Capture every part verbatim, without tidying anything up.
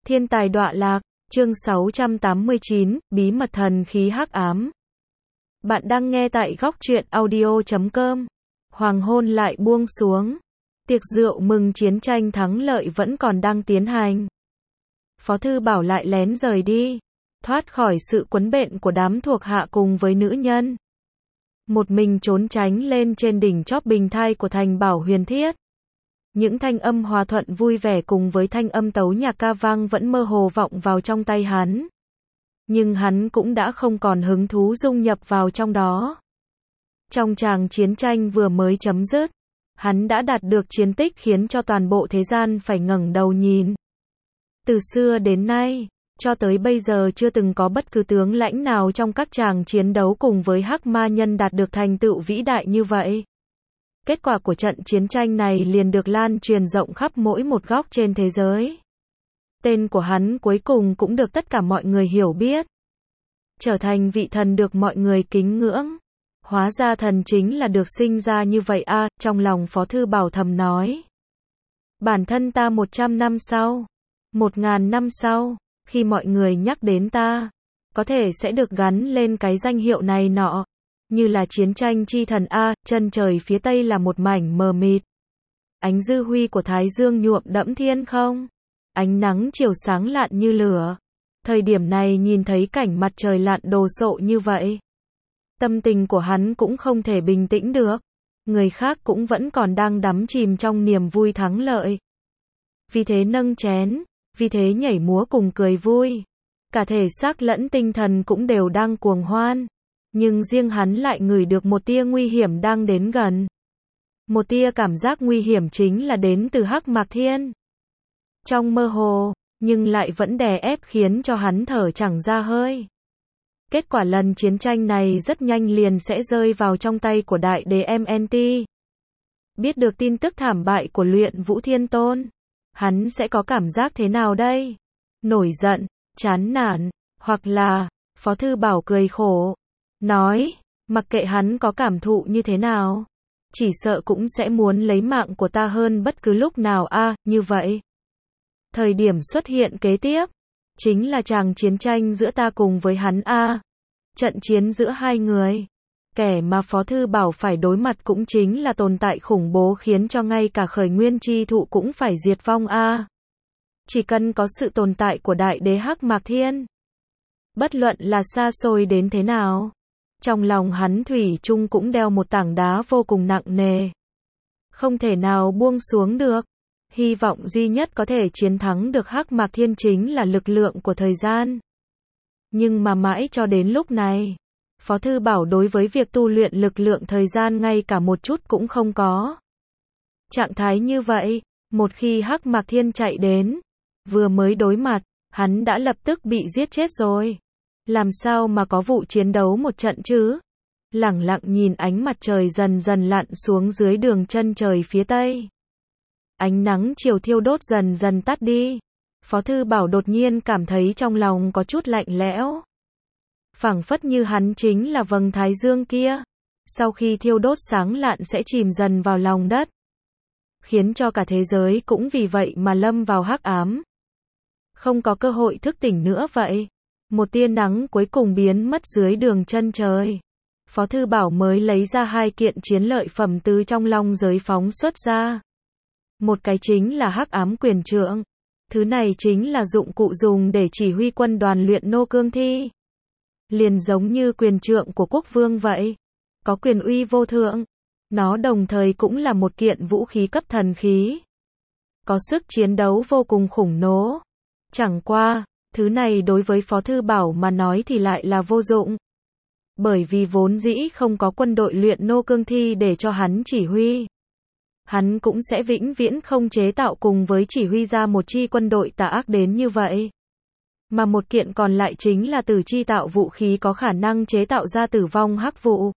Thiên tài đọa lạc, chương sáu trăm tám mươi chín, bí mật thần khí hắc ám. Bạn đang nghe tại góc truyện audio chấm com. Hoàng hôn lại buông xuống. Tiệc rượu mừng chiến tranh thắng lợi vẫn còn đang tiến hành. Phó Thư Bảo lại lén rời đi, thoát khỏi sự quấn bện của đám thuộc hạ cùng với nữ nhân. Một mình trốn tránh lên trên đỉnh chóp bình thai của thành Bảo Huyền Thiết. Những thanh âm hòa thuận vui vẻ cùng với thanh âm tấu nhạc ca vang vẫn mơ hồ vọng vào trong tay hắn. Nhưng hắn cũng đã không còn hứng thú dung nhập vào trong đó. Trong tràng chiến tranh vừa mới chấm dứt, hắn đã đạt được chiến tích khiến cho toàn bộ thế gian phải ngẩng đầu nhìn. Từ xưa đến nay, cho tới bây giờ chưa từng có bất cứ tướng lãnh nào trong các tràng chiến đấu cùng với Hắc Ma Nhân đạt được thành tựu vĩ đại như vậy. Kết quả của trận chiến tranh này liền được lan truyền rộng khắp mỗi một góc trên thế giới. Tên của hắn cuối cùng cũng được tất cả mọi người hiểu biết. Trở thành vị thần được mọi người kính ngưỡng. Hóa ra thần chính là được sinh ra như vậy a, à, trong lòng Phó Thư Bảo thầm nói. Bản thân ta một trăm năm sau, một ngàn năm sau, khi mọi người nhắc đến ta, có thể sẽ được gắn lên cái danh hiệu này nọ. Như là chiến tranh chi thần A, chân trời phía tây là một mảnh mờ mịt. Ánh dư huy của Thái Dương nhuộm đẫm thiên không. Ánh nắng chiều sáng lạn như lửa. Thời điểm này nhìn thấy cảnh mặt trời lặn đồ sộ như vậy. Tâm tình của hắn cũng không thể bình tĩnh được. Người khác cũng vẫn còn đang đắm chìm trong niềm vui thắng lợi. Vì thế nâng chén, vì thế nhảy múa cùng cười vui. Cả thể xác lẫn tinh thần cũng đều đang cuồng hoan. Nhưng riêng hắn lại ngửi được một tia nguy hiểm đang đến gần. Một tia cảm giác nguy hiểm chính là đến từ Hắc Mạc Thiên. Trong mơ hồ, nhưng lại vẫn đè ép khiến cho hắn thở chẳng ra hơi. Kết quả lần chiến tranh này rất nhanh liền sẽ rơi vào trong tay của đại đế em en tê. Biết được tin tức thảm bại của Luyện Vũ Thiên Tôn, hắn sẽ có cảm giác thế nào đây? Nổi giận, chán nản, hoặc là, Phó Thư Bảo cười khổ. Nói, mặc kệ hắn có cảm thụ như thế nào, chỉ sợ cũng sẽ muốn lấy mạng của ta hơn bất cứ lúc nào a, à, như vậy. Thời điểm xuất hiện kế tiếp, chính là tràng chiến tranh giữa ta cùng với hắn a. À. Trận chiến giữa hai người. Kẻ mà Phó Thư Bảo phải đối mặt cũng chính là tồn tại khủng bố khiến cho ngay cả khởi nguyên chi thụ cũng phải diệt vong a. À. Chỉ cần có sự tồn tại của đại đế Hắc Mạc Thiên. Bất luận là xa xôi đến thế nào. Trong lòng hắn thủy chung cũng đeo một tảng đá vô cùng nặng nề. Không thể nào buông xuống được. Hy vọng duy nhất có thể chiến thắng được Hắc Mạc Thiên chính là lực lượng của thời gian. Nhưng mà mãi cho đến lúc này, Phó Thư Bảo đối với việc tu luyện lực lượng thời gian ngay cả một chút cũng không có. Trạng thái như vậy, một khi Hắc Mạc Thiên chạy đến, vừa mới đối mặt, hắn đã lập tức bị giết chết rồi. Làm sao mà có vụ chiến đấu một trận chứ? Lẳng lặng nhìn ánh mặt trời dần dần lặn xuống dưới đường chân trời phía tây. Ánh nắng chiều thiêu đốt dần dần tắt đi. Phó Thư Bảo đột nhiên cảm thấy trong lòng có chút lạnh lẽo. Phảng phất như hắn chính là vầng thái dương kia. Sau khi thiêu đốt sáng lạn sẽ chìm dần vào lòng đất. Khiến cho cả thế giới cũng vì vậy mà lâm vào hắc ám. Không có cơ hội thức tỉnh nữa vậy. Một tia nắng cuối cùng biến mất dưới đường chân trời. Phó Thư Bảo mới lấy ra hai kiện chiến lợi phẩm từ trong long giới phóng xuất ra. Một cái chính là Hắc Ám Quyền Trượng. Thứ này chính là dụng cụ dùng để chỉ huy quân đoàn luyện nô cương thi. Liền giống như quyền trượng của quốc vương vậy. Có quyền uy vô thượng. Nó đồng thời cũng là một kiện vũ khí cấp thần khí. Có sức chiến đấu vô cùng khủng nố. Chẳng qua, thứ này đối với Phó Thư Bảo mà nói thì lại là vô dụng. Bởi vì vốn dĩ không có quân đội luyện nô cương thi để cho hắn chỉ huy. Hắn cũng sẽ vĩnh viễn không chế tạo cùng với chỉ huy ra một chi quân đội tà ác đến như vậy. Mà một kiện còn lại chính là tử chi tạo vũ khí có khả năng chế tạo ra tử vong hắc vụ.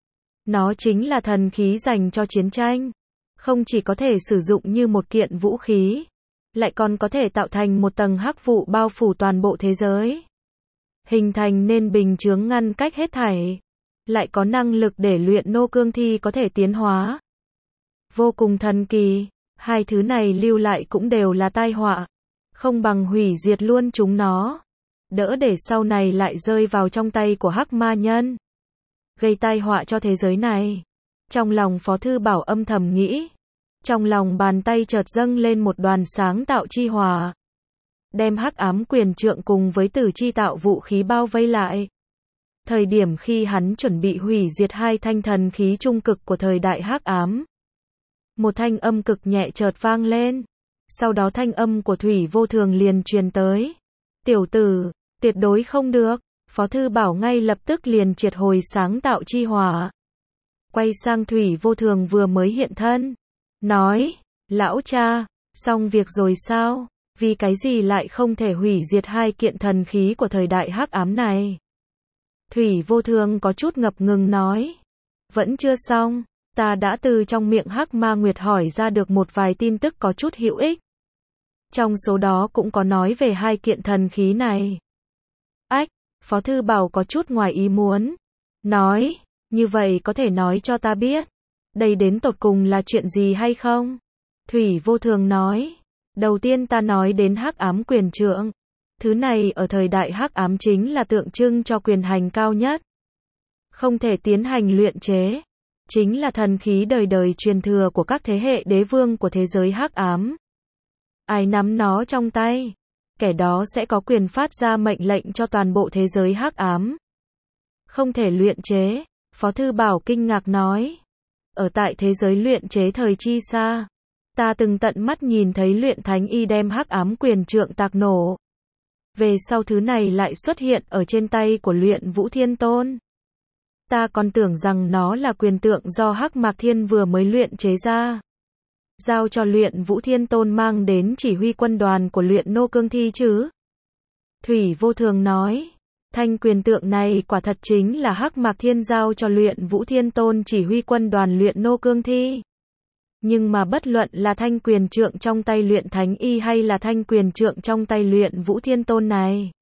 Nó chính là thần khí dành cho chiến tranh. Không chỉ có thể sử dụng như một kiện vũ khí, lại còn có thể tạo thành một tầng hắc vụ bao phủ toàn bộ thế giới. Hình thành nên bình chướng ngăn cách hết thảy. Lại có năng lực để luyện nô cương thi có thể tiến hóa. Vô cùng thần kỳ, hai thứ này lưu lại cũng đều là tai họa. Không bằng hủy diệt luôn chúng nó. Đỡ để sau này lại rơi vào trong tay của hắc ma nhân. Gây tai họa cho thế giới này. Trong lòng Phó Thư Bảo âm thầm nghĩ. Trong lòng bàn tay chợt dâng lên một đoàn sáng tạo chi hỏa. Đem hắc ám quyền trượng cùng với tử chi tạo vũ khí bao vây lại. Thời điểm khi hắn chuẩn bị hủy diệt hai thanh thần khí trung cực của thời đại hắc ám. Một thanh âm cực nhẹ chợt vang lên. Sau đó thanh âm của Thủy Vô Thường liền truyền tới. Tiểu tử, tuyệt đối không được. Phó Thư Bảo ngay lập tức liền triệt hồi sáng tạo chi hỏa. Quay sang Thủy Vô Thường vừa mới hiện thân. Nói, lão cha, xong việc rồi sao? Vì cái gì lại không thể hủy diệt hai kiện thần khí của thời đại hắc ám này? Thủy Vô Thường có chút ngập ngừng nói. Vẫn chưa xong, ta đã từ trong miệng hắc ma nguyệt hỏi ra được một vài tin tức có chút hữu ích. Trong số đó cũng có nói về hai kiện thần khí này. Ách, Phó Thư Bảo có chút ngoài ý muốn. Nói, như vậy có thể nói cho ta biết. Đây đến tột cùng là chuyện gì hay không? Thủy Vô Thường nói. Đầu tiên ta nói đến hắc ám quyền trượng. Thứ này ở thời đại hắc ám chính là tượng trưng cho quyền hành cao nhất. Không thể tiến hành luyện chế. Chính là thần khí đời đời truyền thừa của các thế hệ đế vương của thế giới hắc ám. Ai nắm nó trong tay, kẻ đó sẽ có quyền phát ra mệnh lệnh cho toàn bộ thế giới hắc ám. Không thể luyện chế, Phó Thư Bảo kinh ngạc nói. Ở tại thế giới luyện chế thời chi xa, ta từng tận mắt nhìn thấy luyện thánh y đem hắc ám quyền trượng tạc nổ. Về sau thứ này lại xuất hiện ở trên tay của luyện Vũ Thiên Tôn. Ta còn tưởng rằng nó là quyền tượng do Hắc Mạc Thiên vừa mới luyện chế ra. Giao cho luyện Vũ Thiên Tôn mang đến chỉ huy quân đoàn của luyện nô cương thi chứ. Thủy Vô Thường nói. Thanh quyền tượng này quả thật chính là Hắc Mạc Thiên giao cho luyện Vũ Thiên Tôn chỉ huy quân đoàn luyện nô cương thi. Nhưng mà bất luận là thanh quyền trượng trong tay luyện thánh y hay là thanh quyền trượng trong tay luyện Vũ Thiên Tôn này.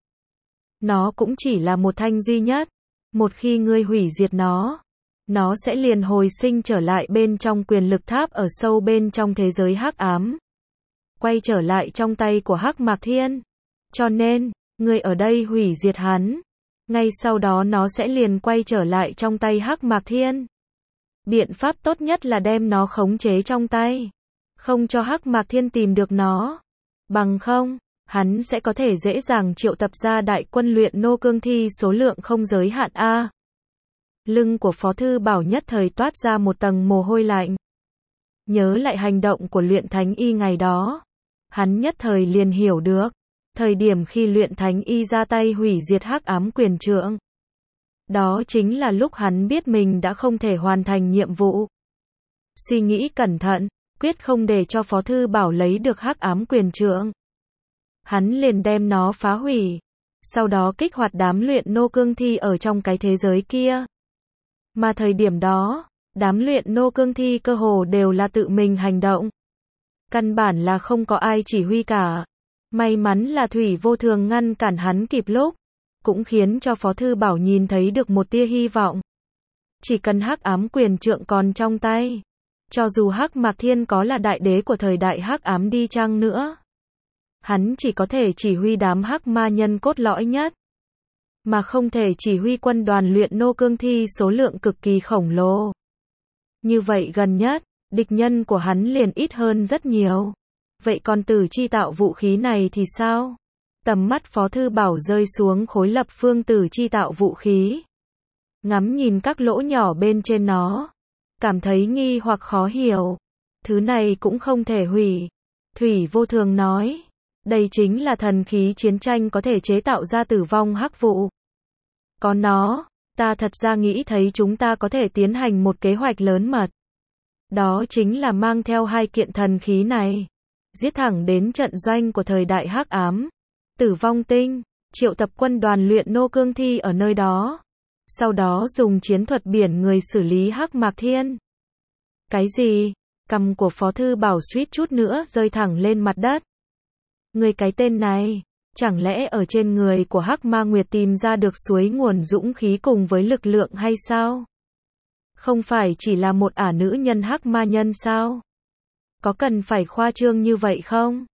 Nó cũng chỉ là một thanh duy nhất. Một khi ngươi hủy diệt nó, nó sẽ liền hồi sinh trở lại bên trong quyền lực tháp ở sâu bên trong thế giới hắc ám. Quay trở lại trong tay của Hắc Mạc Thiên. Cho nên, ngươi ở đây hủy diệt hắn. Ngay sau đó nó sẽ liền quay trở lại trong tay Hắc Mạc Thiên. Biện pháp tốt nhất là đem nó khống chế trong tay. Không cho Hắc Mạc Thiên tìm được nó. Bằng không, hắn sẽ có thể dễ dàng triệu tập ra đại quân luyện nô cương thi số lượng không giới hạn A. Lưng của Phó Thư Bảo nhất thời toát ra một tầng mồ hôi lạnh. Nhớ lại hành động của luyện thánh y ngày đó. Hắn nhất thời liền hiểu được. Thời điểm khi luyện thánh y ra tay hủy diệt hắc ám quyền trượng. Đó chính là lúc hắn biết mình đã không thể hoàn thành nhiệm vụ. Suy nghĩ cẩn thận, quyết không để cho Phó Thư Bảo lấy được hắc ám quyền trượng. Hắn liền đem nó phá hủy. Sau đó kích hoạt đám luyện nô cương thi ở trong cái thế giới kia. Mà thời điểm đó, đám luyện nô cương thi cơ hồ đều là tự mình hành động. Căn bản là không có ai chỉ huy cả. May mắn là Thủy Vô Thường ngăn cản hắn kịp lúc. Cũng khiến cho Phó Thư Bảo nhìn thấy được một tia hy vọng. Chỉ cần hắc ám quyền trượng còn trong tay. Cho dù Hắc Mạc Thiên có là đại đế của thời đại hắc ám đi chăng nữa. Hắn chỉ có thể chỉ huy đám hắc ma nhân cốt lõi nhất. Mà không thể chỉ huy quân đoàn luyện nô cương thi số lượng cực kỳ khổng lồ. Như vậy gần nhất, địch nhân của hắn liền ít hơn rất nhiều. Vậy còn tử chi tạo vũ khí này thì sao? Tầm mắt Phó Thư Bảo rơi xuống khối lập phương tử chi tạo vũ khí. Ngắm nhìn các lỗ nhỏ bên trên nó. Cảm thấy nghi hoặc khó hiểu. Thứ này cũng không thể hủy. Thủy Vô Thường nói. Đây chính là thần khí chiến tranh có thể chế tạo ra tử vong hắc vụ. Có nó, ta thật ra nghĩ thấy chúng ta có thể tiến hành một kế hoạch lớn mật. Đó chính là mang theo hai kiện thần khí này. Giết thẳng đến trận doanh của thời đại hắc ám. Tử vong tinh, triệu tập quân đoàn luyện nô cương thi ở nơi đó. Sau đó dùng chiến thuật biển người xử lý Hắc Mạc Thiên. Cái gì? Cằm của Phó Thư Bảo suýt chút nữa rơi thẳng lên mặt đất. Người cái tên này, chẳng lẽ ở trên người của Hắc Ma Nguyệt tìm ra được suối nguồn dũng khí cùng với lực lượng hay sao? Không phải chỉ là một ả nữ nhân Hắc Ma nhân sao? Có cần phải khoa trương như vậy không?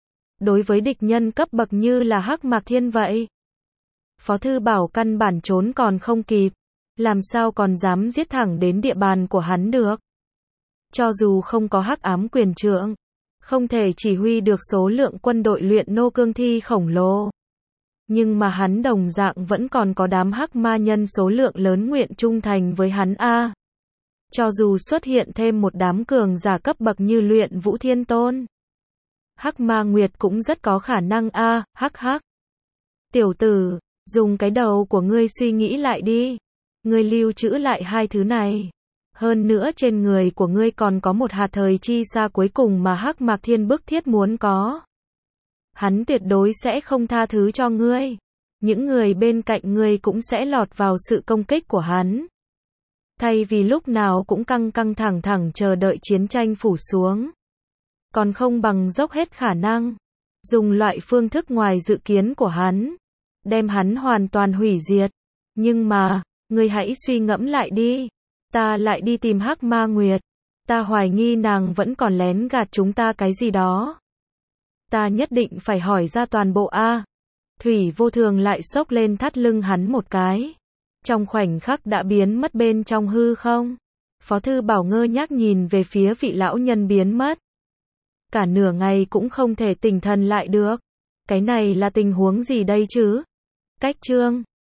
đối với địch nhân cấp bậc như là Hắc Mạc Thiên vậy. Phó Thư Bảo căn bản trốn còn không kịp, làm sao còn dám giết thẳng đến địa bàn của hắn được. Cho dù không có Hắc Ám Quyền Trượng, không thể chỉ huy được số lượng quân đội luyện nô cương thi khổng lồ. Nhưng mà hắn đồng dạng vẫn còn có đám hắc ma nhân số lượng lớn nguyện trung thành với hắn a. Cho dù xuất hiện thêm một đám cường giả cấp bậc như luyện Vũ Thiên Tôn, Hắc Ma Nguyệt cũng rất có khả năng a, hắc hắc. Tiểu tử, dùng cái đầu của ngươi suy nghĩ lại đi. Ngươi lưu trữ lại hai thứ này. Hơn nữa trên người của ngươi còn có một hạt thời chi xa cuối cùng mà Hắc Mạc Thiên bức thiết muốn có. Hắn tuyệt đối sẽ không tha thứ cho ngươi. Những người bên cạnh ngươi cũng sẽ lọt vào sự công kích của hắn. Thay vì lúc nào cũng căng căng thẳng thẳng chờ đợi chiến tranh phủ xuống, còn không bằng dốc hết khả năng, dùng loại phương thức ngoài dự kiến của hắn, đem hắn hoàn toàn hủy diệt. Nhưng mà, ngươi hãy suy ngẫm lại đi. Ta lại đi tìm Hắc Ma Nguyệt. Ta hoài nghi nàng vẫn còn lén gạt chúng ta cái gì đó. Ta nhất định phải hỏi ra toàn bộ a. Thủy Vô Thường lại xốc lên thắt lưng hắn một cái. Trong khoảnh khắc đã biến mất bên trong hư không. Phó Thư Bảo ngơ ngác nhìn về phía vị lão nhân biến mất. Cả nửa ngày cũng không thể tỉnh thần lại được. Cái này là tình huống gì đây chứ? Cách chương